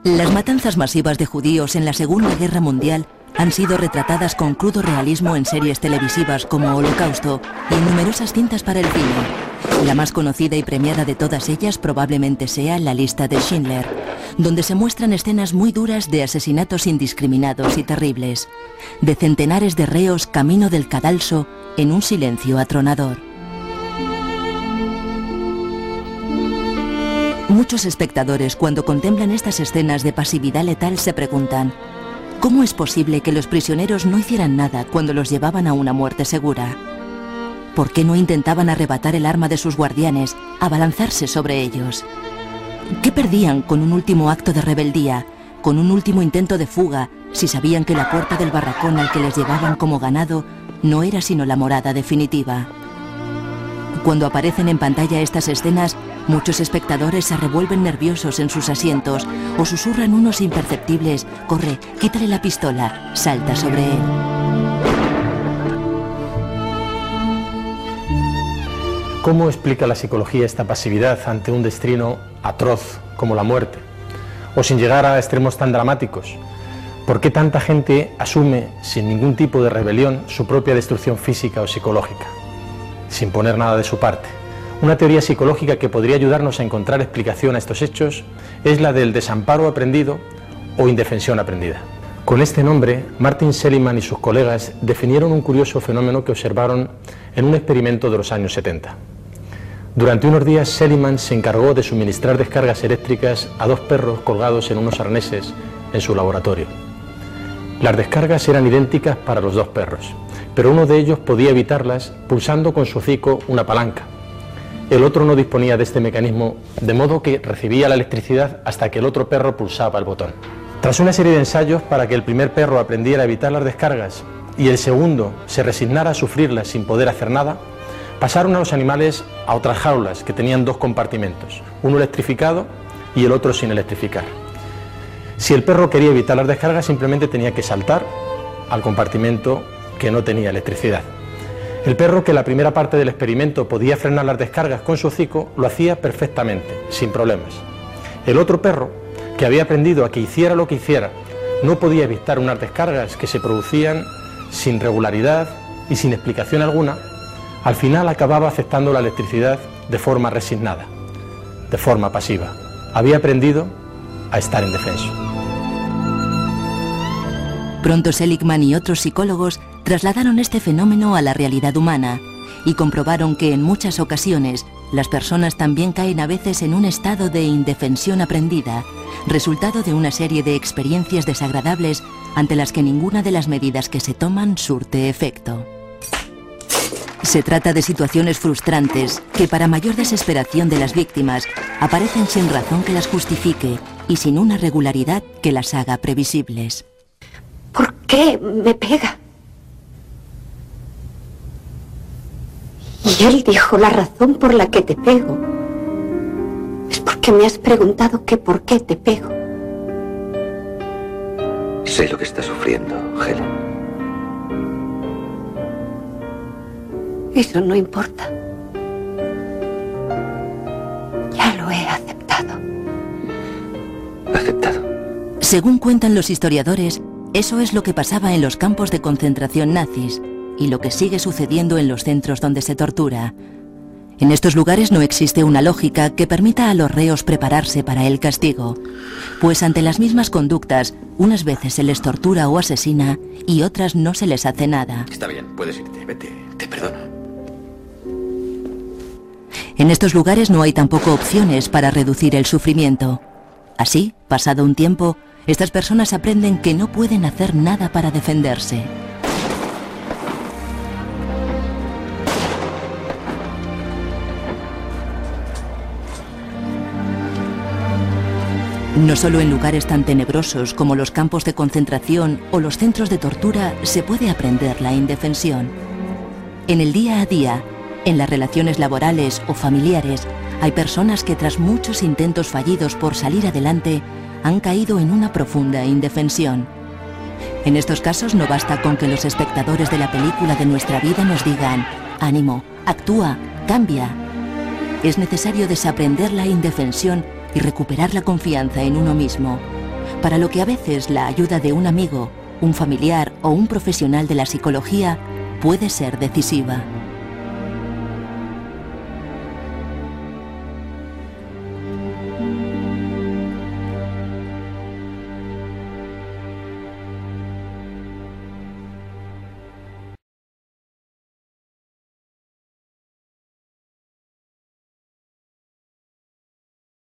Las matanzas masivas de judíos en la Segunda Guerra Mundial han sido retratadas con crudo realismo en series televisivas como Holocausto y en numerosas cintas para el cine. La más conocida y premiada de todas ellas probablemente sea La lista de Schindler, donde se muestran escenas muy duras de asesinatos indiscriminados y terribles, de centenares de reos camino del cadalso en un silencio atronador. Muchos espectadores, cuando contemplan estas escenas de pasividad letal, se preguntan: ¿cómo es posible que los prisioneros no hicieran nada cuando los llevaban a una muerte segura? ¿Por qué no intentaban arrebatar el arma de sus guardianes, abalanzarse sobre ellos? ¿Qué perdían con un último acto de rebeldía, con un último intento de fuga, si sabían que la puerta del barracón al que les llevaban como ganado no era sino la morada definitiva? Cuando aparecen en pantalla estas escenas, muchos espectadores se revuelven nerviosos en sus asientos o susurran unos imperceptibles: «Corre, quítale la pistola, salta sobre él». ¿Cómo explica la psicología esta pasividad ante un destino atroz como la muerte? O sin llegar a extremos tan dramáticos, ¿por qué tanta gente asume sin ningún tipo de rebelión su propia destrucción física o psicológica, sin poner nada de su parte? Una teoría psicológica que podría ayudarnos a encontrar explicación a estos hechos es la del desamparo aprendido o indefensión aprendida. Con este nombre, Martin Seligman y sus colegas definieron un curioso fenómeno que observaron en un experimento de los años 70. Durante unos días, Seligman se encargó de suministrar descargas eléctricas a 2 perros colgados en unos arneses en su laboratorio. Las descargas eran idénticas para los 2 perros, pero uno de ellos podía evitarlas pulsando con su hocico una palanca. El otro no disponía de este mecanismo, de modo que recibía la electricidad hasta que el otro perro pulsaba el botón. Tras una serie de ensayos para que el primer perro aprendiera a evitar las descargas y el segundo se resignara a sufrirlas sin poder hacer nada, pasaron a los animales a otras jaulas que tenían 2 compartimentos, uno electrificado y el otro sin electrificar. Si el perro quería evitar las descargas, simplemente tenía que saltar al compartimento que no tenía electricidad. El perro, que en la primera parte del experimento podía frenar las descargas con su hocico, lo hacía perfectamente, sin problemas. El otro perro, que había aprendido a que hiciera lo que hiciera, no podía evitar unas descargas que se producían sin regularidad y sin explicación alguna. Al final acababa aceptando la electricidad de forma resignada, de forma pasiva. Había aprendido a estar indefenso. Pronto Seligman y otros psicólogos trasladaron este fenómeno a la realidad humana y comprobaron que en muchas ocasiones las personas también caen a veces en un estado de indefensión aprendida, resultado de una serie de experiencias desagradables ante las que ninguna de las medidas que se toman surte efecto. Se trata de situaciones frustrantes que, para mayor desesperación de las víctimas, aparecen sin razón que las justifique y sin una regularidad que las haga previsibles. ¿Por qué me pega? Y él dijo: la razón por la que te pego es porque me has preguntado que por qué te pego. Sé lo que estás sufriendo, Helen. Eso no importa. Ya lo he aceptado. ¿Aceptado? Según cuentan los historiadores, eso es lo que pasaba en los campos de concentración nazis y lo que sigue sucediendo en los centros donde se tortura. En estos lugares no existe una lógica que permita a los reos prepararse para el castigo, pues ante las mismas conductas, unas veces se les tortura o asesina y otras no se les hace nada. Está bien, puedes irte, vete, te perdono. En estos lugares no hay tampoco opciones para reducir el sufrimiento. Así, pasado un tiempo, estas personas aprenden que no pueden hacer nada para defenderse. No solo en lugares tan tenebrosos como los campos de concentración o los centros de tortura se puede aprender la indefensión. En el día a día, en las relaciones laborales o familiares, hay personas que tras muchos intentos fallidos por salir adelante han caído en una profunda indefensión. En estos casos no basta con que los espectadores de la película de nuestra vida nos digan: ánimo, actúa, cambia. Es necesario desaprender la indefensión y recuperar la confianza en uno mismo, para lo que a veces la ayuda de un amigo, un familiar o un profesional de la psicología puede ser decisiva.